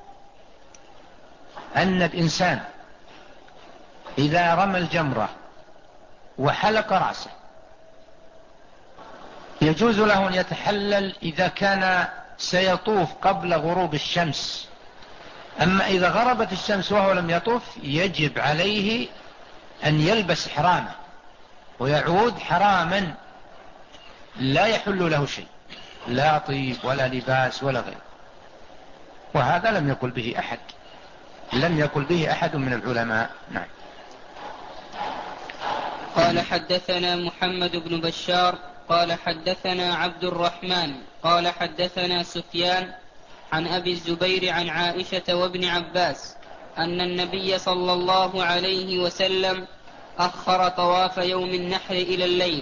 أن الإنسان إذا رمى الجمرة وحلق رأسه يجوز له أن يتحلل إذا كان سيطوف قبل غروب الشمس. أما إذا غربت الشمس وهو لم يطوف يجب عليه أن يلبس إحرامه ويعود حراما، لا يحل له شيء، لا طيب ولا لباس ولا غيره. وهذا لم يقل به أحد، لم يقل به أحد من العلماء. نعم. قال: حدثنا محمد بن بشار قال حدثنا عبد الرحمن قال حدثنا سفيان عن أبي الزبير عن عائشة وابن عباس أن النبي صلى الله عليه وسلم أخر طواف يوم النحر إلى الليل.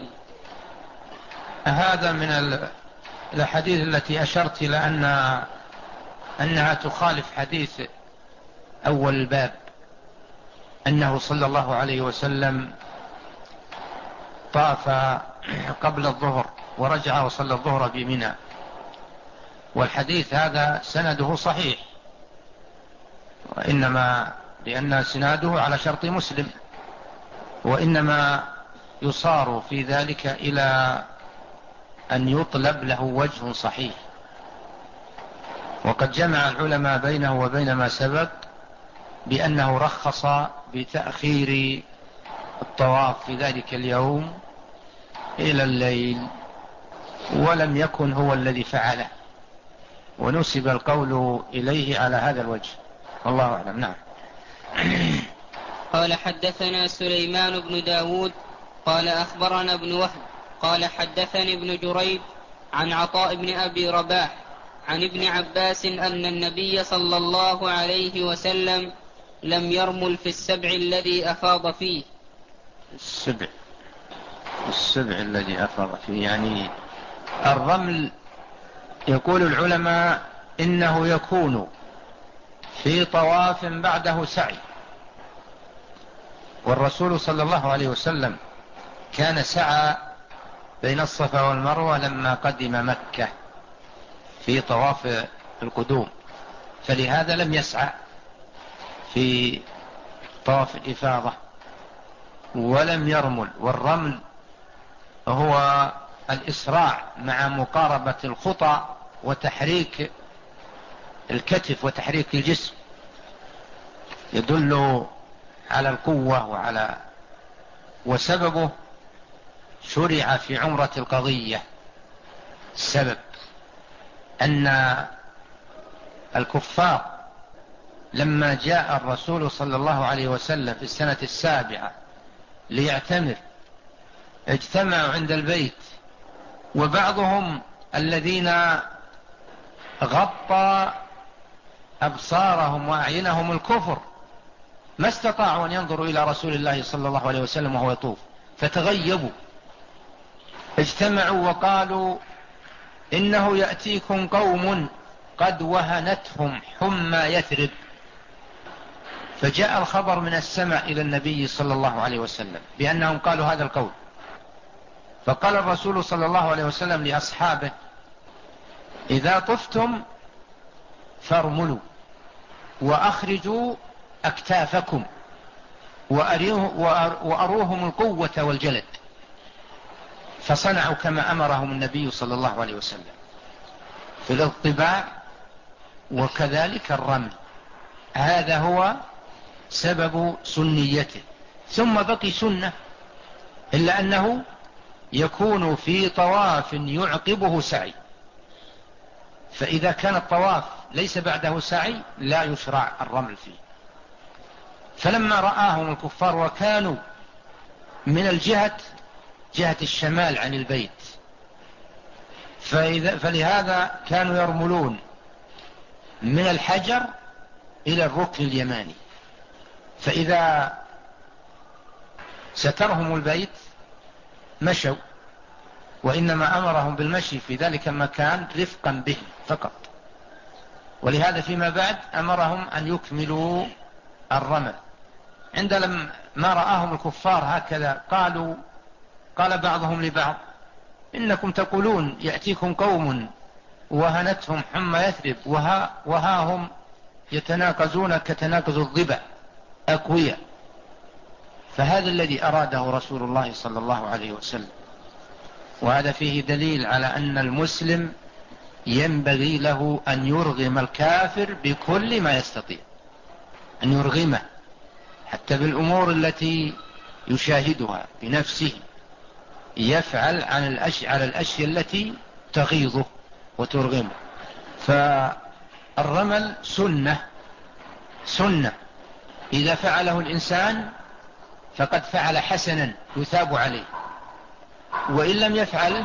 هذا من الحديث التي أشرت إلى أن أنها تخالف حديث أول الباب، أنه صلى الله عليه وسلم طاف قبل الظهر ورجع وصلى الظهر بمنى، والحديث هذا سنده صحيح، وإنما لأن سناده على شرط مسلم، وإنما يصار في ذلك إلى أن يطلب له وجه صحيح. وقد جمع العلماء بينه وبين ما سبق بأنه رخص بتأخير الطواف في ذلك اليوم إلى الليل، ولم يكن هو الذي فعله، ونسب القول إليه على هذا الوجه، والله أعلم. نعم. قال: حدثنا سليمان بن داود قال أخبرنا ابن وهب قال حدثني ابن جريج عن عطاء بن أبي رباح عن ابن عباس أن النبي صلى الله عليه وسلم لم يرمل في السبع الذي أفاض فيه. السبع السبع الذي أفاض فيه يعني الرمل. يقول العلماء إنه يكون في طواف بعده سعي، والرسول صلى الله عليه وسلم كان سعى بين الصفا والمروة لما قدم مكة في طواف القدوم، فلهذا لم يسعى في طواف الإفاضة ولم يرمل. والرمل هو الإسراع مع مقاربة الخطى وتحريك الكتف وتحريك الجسم، يدل على القوة وعلى وسببه شرع في عمرة القضية. السبب أن الكفار لما جاء الرسول صلى الله عليه وسلم في السنة السابعة ليعتمر اجتمعوا عند البيت، وبعضهم الذين غطى أبصارهم وأعينهم الكفر ما استطاعوا أن ينظروا إلى رسول الله صلى الله عليه وسلم وهو يطوف، فتغيبوا. اجتمعوا وقالوا إنه يأتيكم قوم قد وهنتهم حمى يثرب. فجاء الخبر من السماء إلى النبي صلى الله عليه وسلم بأنهم قالوا هذا القول. فقال الرسول صلى الله عليه وسلم لأصحابه: إذا طفتم فارملوا وأخرجوا أكتافكم وأروهم القوة والجلد. فصنعوا كما أمرهم النبي صلى الله عليه وسلم في الاضطباع وكذلك الرمل. هذا هو سبب سنيته. ثم بقي سنة، إلا أنه يكون في طواف يعقبه سعي، فإذا كان الطواف ليس بعده سعي لا يشرع الرمل فيه. فلما رآهم الكفار وكانوا من الجهة جهة الشمال عن البيت، فإذا فلهذا كانوا يرملون من الحجر إلى الركن اليماني، فإذا سترهم البيت مشوا، وإنما أمرهم بالمشي في ذلك المكان رفقا به فقط. ولهذا فيما بعد أمرهم أن يكملوا الرمل. عندما ما رآهم الكفار هكذا قالوا قال بعضهم لبعض: إنكم تقولون يأتيكم قوم وهنتهم حمى يثرب، وها, وها هم يتناقزون كتناقز الضبع أقوياء. فهذا الذي أراده رسول الله صلى الله عليه وسلم، وهذا فيه دليل على أن المسلم ينبغي له أن يرغم الكافر بكل ما يستطيع، أن يرغمه حتى بالأمور التي يشاهدها بنفسه، يفعل عن الأشياء على الأشياء التي تغيظه وترغمه. فالرمل سنة سنة إذا فعله الإنسان فقد فعل حسنا يثاب عليه، وإن لم يفعل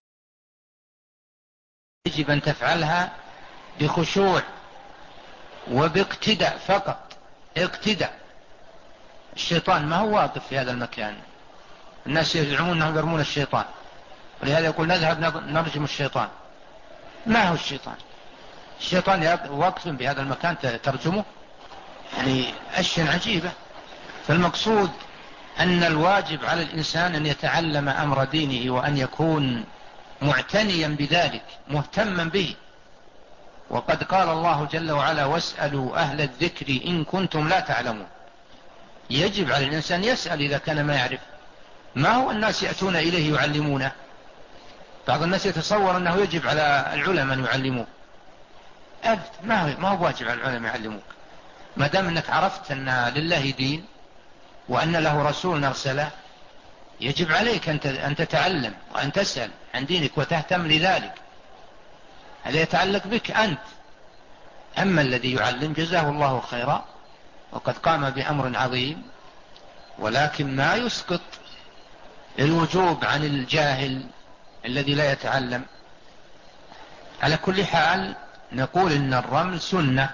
يجب أن تفعلها بخشوع وباقتداء فقط. اقتداء. الشيطان ما هو واقف في هذا المكان، الناس يزعمون أنهم يرمون الشيطان، ولهذا يقول نذهب نرجم الشيطان. ما هو الشيطان؟ الشيطان واقف بهذا المكان ترجمه، يعني أشياء عجيبة. فالمقصود أن الواجب على الإنسان أن يتعلم أمر دينه وأن يكون معتنيا بذلك مهتما به. وقد قال الله جل وعلا: واسألوا أهل الذكر إن كنتم لا تعلمون. يجب على الإنسان يسأل إذا كان ما يعرف. ما هو الناس يأتون إليه يعلمونه؟ بعض الناس يتصور أنه يجب على العلماء أن يعلموه. أبدا، ما هو, ما هو واجب على العلماء يعلموك. ما دام أنك عرفت أن لله دين وأن له رسول أرسله، يجب عليك أن تتعلم وأن تسأل عن دينك وتهتم لذلك. هذا يتعلق بك أنت. أما الذي يعلم جزاه الله خيرا وقد قام بأمر عظيم، ولكن ما يسقط الوجوب عن الجاهل الذي لا يتعلم. على كل حال نقول إن الرمل سنة،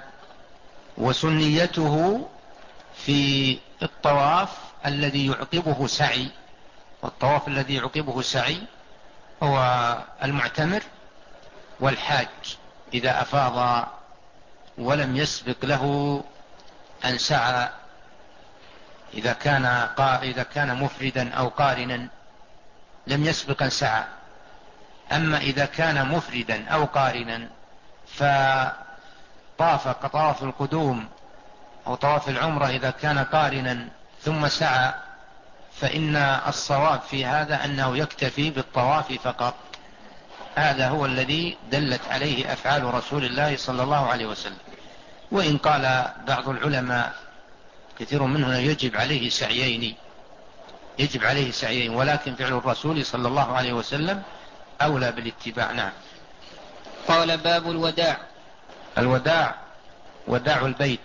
وسنيته في الطواف الذي يعقبه سعي. والطواف الذي يعقبه سعي هو المعتمر والحاج إذا أفاض ولم يسبق له أن سعى، إذا كان إذا كان مفردا أو قارنا لم يسبق أن سعى. أما إذا كان مفردا أو قارنا فطاف كطواف القدوم أو طواف العمرة إذا كان قارنا ثم سعى، فإن الصواب في هذا أنه يكتفي بالطواف فقط. هذا هو الذي دلت عليه أفعال رسول الله صلى الله عليه وسلم. وإن قال بعض العلماء كثير منهم يجب عليه سعيين يجب عليه سعيين ولكن فعل الرسول صلى الله عليه وسلم أولى بالاتباع. نعم. قال: باب الوداع. الوداع وداع البيت.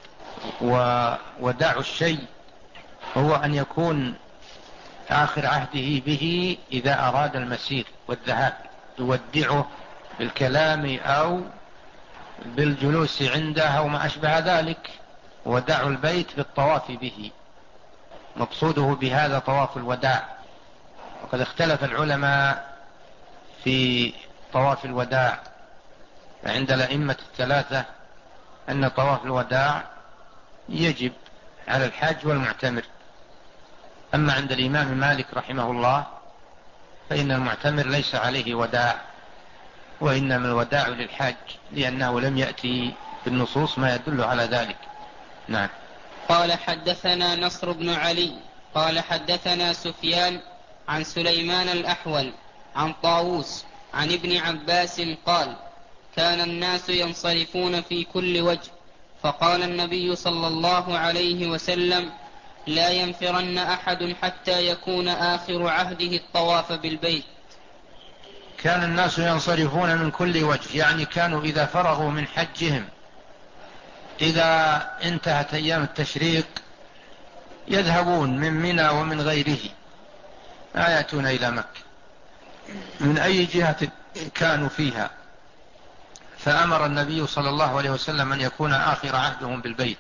ووداع الشيء هو أن يكون آخر عهده به إذا أراد المسير والذهاب، يودعه بالكلام أو بالجلوس عنده أو ما أشبه ذلك. وداع البيت بالطواف به، مقصوده بهذا طواف الوداع. وقد اختلف العلماء في طواف الوداع، عند الأئمة الثلاثة أن طواف الوداع يجب على الحاج والمعتمر. أما عند الإمام مالك رحمه الله فإن المعتمر ليس عليه وداع، وإنما الوداع للحاج، لأنه لم يأتي بالنصوص ما يدل على ذلك. نعم. قال حدثنا نصر بن علي قال حدثنا سفيان عن سليمان الأحول عن طاووس عن ابن عباس قال: كان الناس ينصرفون في كل وجه، فقال النبي صلى الله عليه وسلم: لا ينفرن أحد حتى يكون آخر عهده الطواف بالبيت. كان الناس ينصرفون من كل وجه، يعني كانوا إذا فرغوا من حجهم، إذا انتهت أيام التشريق، يذهبون من منى ومن غيره، لا يأتون إلى مكة من أي جهة كانوا فيها. فأمر النبي صلى الله عليه وسلم أن يكون آخر عهدهم بالبيت،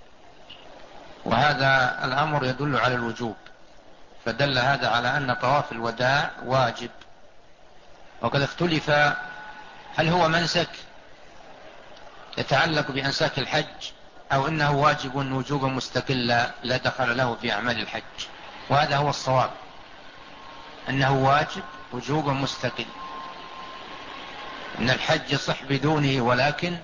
وهذا الأمر يدل على الوجوب، فدل هذا على أن طواف الوداع واجب. وقد اختلف هل هو منسك يتعلق بأنساك الحج أو إنه واجب وجوبا مستقلا لا دخل له في أعمال الحج. وهذا هو الصواب، أنه واجب وجوبا مستقل، أن الحج يصح بدونه، ولكن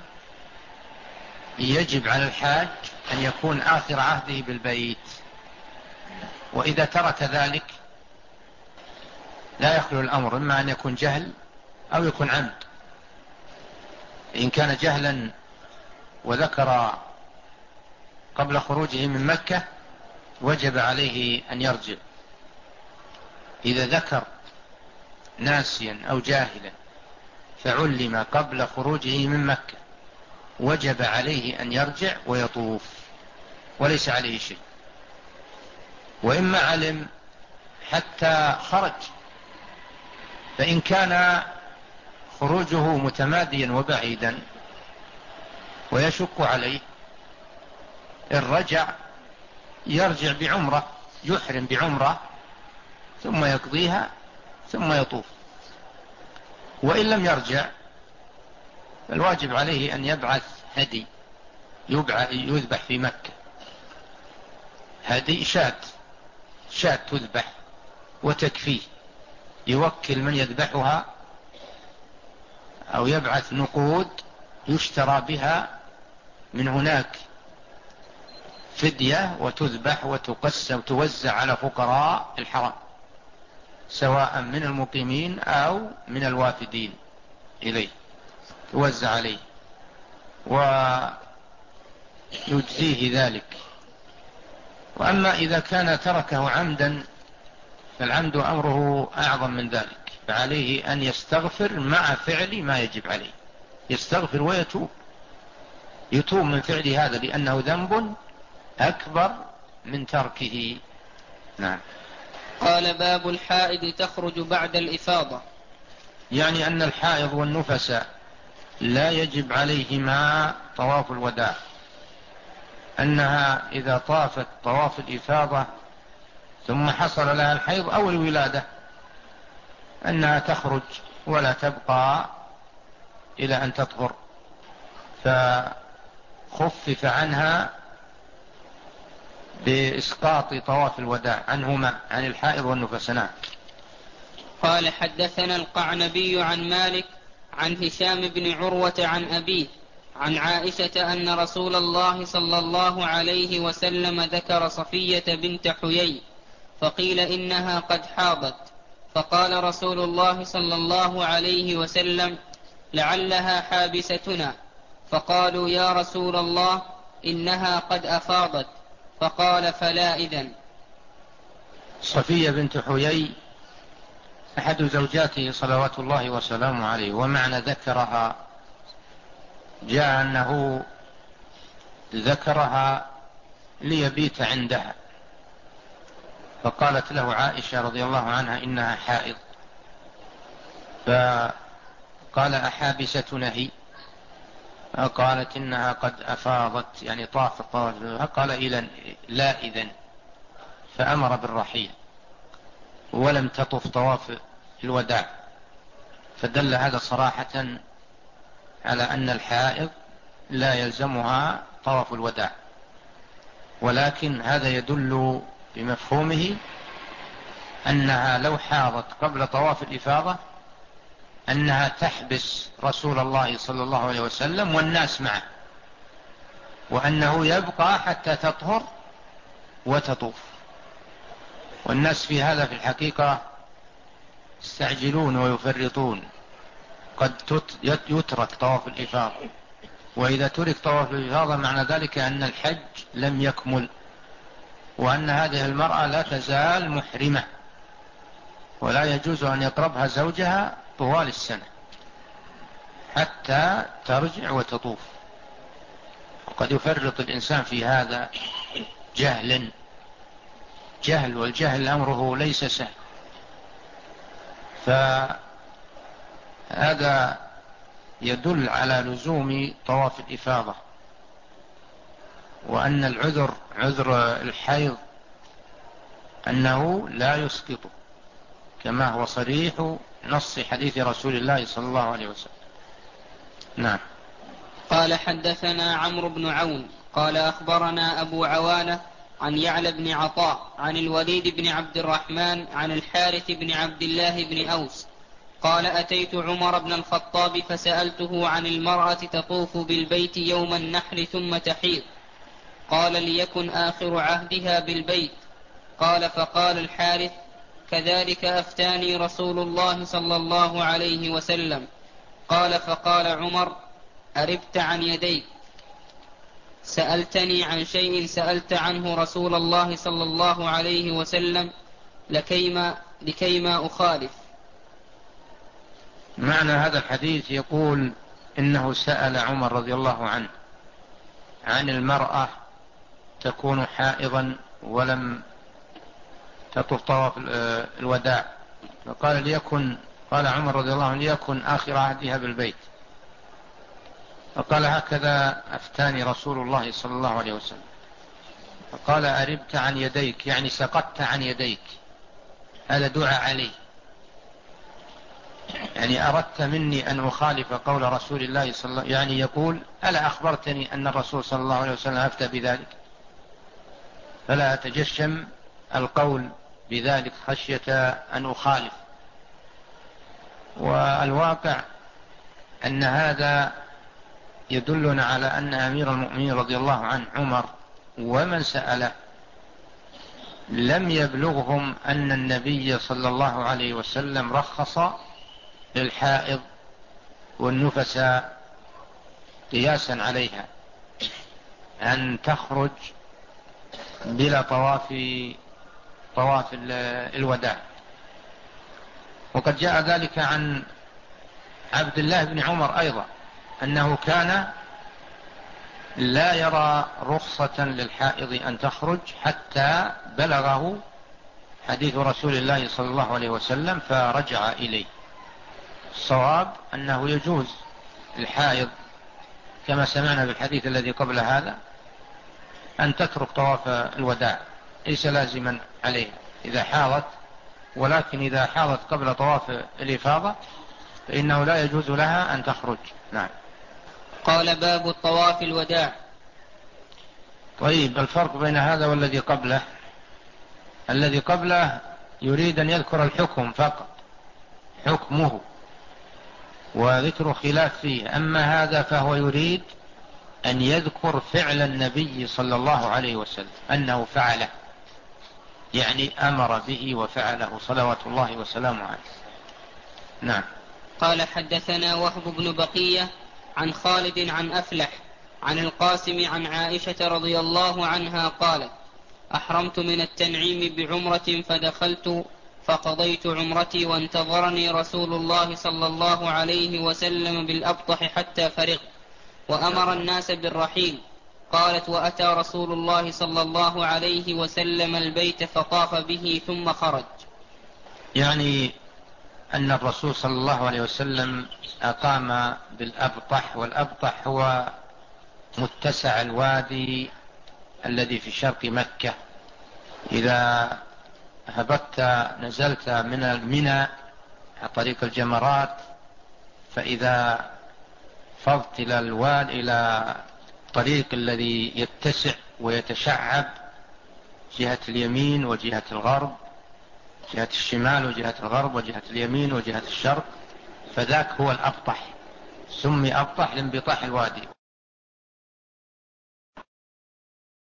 يجب على الحاج أن يكون آخر عهده بالبيت. وإذا ترك ذلك لا يخلو الأمر، إما أن يكون جهل أو يكون عمد. إن كان جهلا وذكر قبل خروجه من مكة وجب عليه أن يرجع. إذا ذكر ناسيا أو جاهلا فعلم قبل خروجه من مكة وجب عليه أن يرجع ويطوف وليس عليه شيء. وإما علم حتى خرج، فإن كان خروجه متماديا وبعيدا ويشق عليه، إن رجع يرجع بعمرة، يحرم بعمرة ثم يقضيها ثم يطوف. وإن لم يرجع فالواجب عليه أن يبعث هدي يذبح في مكة، هدي شاة شاة تذبح وتكفيه، يوكل من يذبحها أو يبعث نقود يشترى بها من هناك فدية وتذبح وتقسم وتوزع على فقراء الحرم، سواء من المقيمين أو من الوافدين إليه، توزع عليه ويجزيه ذلك. وأما إذا كان تركه عمدا فالعمد أمره أعظم من ذلك، فعليه أن يستغفر مع فعل ما يجب عليه، يستغفر ويتوب، يتوب من فعل هذا لأنه ذنب أكبر من تركه. نعم. قال: باب الحائض تخرج بعد الإفاضة. يعني أن الحائض والنفس لا يجب عليهما طواف الوداع، أنها إذا طافت طواف الإفاضة ثم حصل لها الحيض أو الولادة أنها تخرج ولا تبقى إلى أن تطهر، فخفف عنها بإسقاط طواف الوداع عنهما، عن الحائض والنفساء. قال: حدثنا القعنبي عن مالك عن هشام بن عروة عن أبيه عن عائشة أن رسول الله صلى الله عليه وسلم ذكر صفية بنت حيي فقيل إنها قد حاضت، فقال رسول الله صلى الله عليه وسلم: لعلها حابستنا. فقالوا: يا رسول الله إنها قد أفاضت. فقال: فلا إذن. صفية بنت حيي أحد زوجاته صلوات الله وسلامه عليه، ومعنى ذكرها جاء أنه ذكرها ليبيت عندها، فقالت له عائشة رضي الله عنها إنها حائض، فقال أحابستنا هي؟ قالت إنها قد أفاضت يعني طافت طواف، قال إذن لا إذن، فأمر بالرحيل ولم تطف طواف الوداع. فدل هذا صراحة على أن الحائض لا يلزمها طواف الوداع، ولكن هذا يدل بمفهومه أنها لو حاضت قبل طواف الإفاضة أنها تحبس رسول الله صلى الله عليه وسلم والناس معه، وأنه يبقى حتى تطهر وتطوف. والناس في هذا في الحقيقة يستعجلون ويفرطون، قد يترك طواف الإفاضة، وإذا ترك طواف الإفاضة معنى ذلك أن الحج لم يكمل، وأن هذه المرأة لا تزال محرمة، ولا يجوز أن يقربها زوجها طوال السنة حتى ترجع وتطوف. وقد يفرط الإنسان في هذا جهلا جهل، والجهل أمره ليس سهل. فهذا يدل على لزوم طواف الإفاضة، وأن العذر عذر الحيض أنه لا يسقط، كما هو صريح نص حديث رسول الله صلى الله عليه وسلم. نعم. قال حدثنا عمرو بن عون قال أخبرنا أبو عوانة عن يعلى بن عطاء عن الوليد بن عبد الرحمن عن الحارث بن عبد الله بن أوس قال أتيت عمر بن الخطاب فسألته عن المرأة تطوف بالبيت يوم النحر ثم تحيض، قال ليكن آخر عهدها بالبيت. قال فقال الحارث كذلك أفتاني رسول الله صلى الله عليه وسلم. قال فقال عمر أربت عن يديك، سألتني عن شيء سألت عنه رسول الله صلى الله عليه وسلم لكيما, لكيما أخالف. معنى هذا الحديث يقول إنه سأل عمر رضي الله عنه عن المرأة تكون حائضا ولم تطوف طواف الوداع، فقال ليكن، قال عمر رضي الله عنه ليكن آخر عهدها بالبيت. فقال هكذا أفتاني رسول الله صلى الله عليه وسلم. فقال أربت عن يديك يعني سقطت عن يديك، هذا دعاء عليه، يعني أردت مني أن أخالف قول رسول الله صلى الله عليه وسلم، يعني يقول ألا أخبرتني أن الرسول صلى الله عليه وسلم أفتى بذلك، فلا أتجشم القول بذلك خشية أن أخالف. والواقع أن هذا يدلنا على أن أمير المؤمنين رضي الله عنه عمر ومن سأله لم يبلغهم أن النبي صلى الله عليه وسلم رخص للحائض والنفساء قياسا عليها أن تخرج بلا طواف طواف الوداع. وقد جاء ذلك عن عبد الله بن عمر أيضا أنه كان لا يرى رخصة للحائض أن تخرج حتى بلغه حديث رسول الله صلى الله عليه وسلم فرجع إليه. الصواب أنه يجوز الحائض كما سمعنا بالحديث الذي قبل هذا أن تترك طواف الوداع، ليس لازما عليها إذا حاضت، ولكن إذا حاضت قبل طواف الإفاضة فإنه لا يجوز لها أن تخرج. نعم. قال باب الطواف الوداع. طيب، الفرق بين هذا والذي قبله، الذي قبله يريد أن يذكر الحكم فقط، حكمه وذكر خلاف فيه، أما هذا فهو يريد أن يذكر فعل النبي صلى الله عليه وسلم أنه فعله، يعني أمر به وفعله صلوات الله وسلامه عليه. نعم. قال حدثنا وهب بن بقية عن خالد عن أفلح عن القاسم عن عائشة رضي الله عنها قالت أحرمت من التنعيم بعمرة فدخلت فقضيت عمرتي وانتظرني رسول الله صلى الله عليه وسلم بالأبطح حتى فرغت، وأمر الناس بالرحيل، قالت: وأتى رسول الله صلى الله عليه وسلم البيت فطاف به ثم خرج. يعني أن الرسول صلى الله عليه وسلم أقام بالأبطح، والأبطح هو متسع الوادي الذي في شرق مكة. إذا هبطت نزلت من المنى على طريق الجمرات، فإذا فضت إلى الواد إلى الطريق الذي يتسع ويتشعب جهة اليمين وجهة الغرب، جهة الشمال وجهة الغرب وجهة اليمين وجهة الشرق، فذاك هو الأبطح، سمي أبطح لانبطاح الوادي.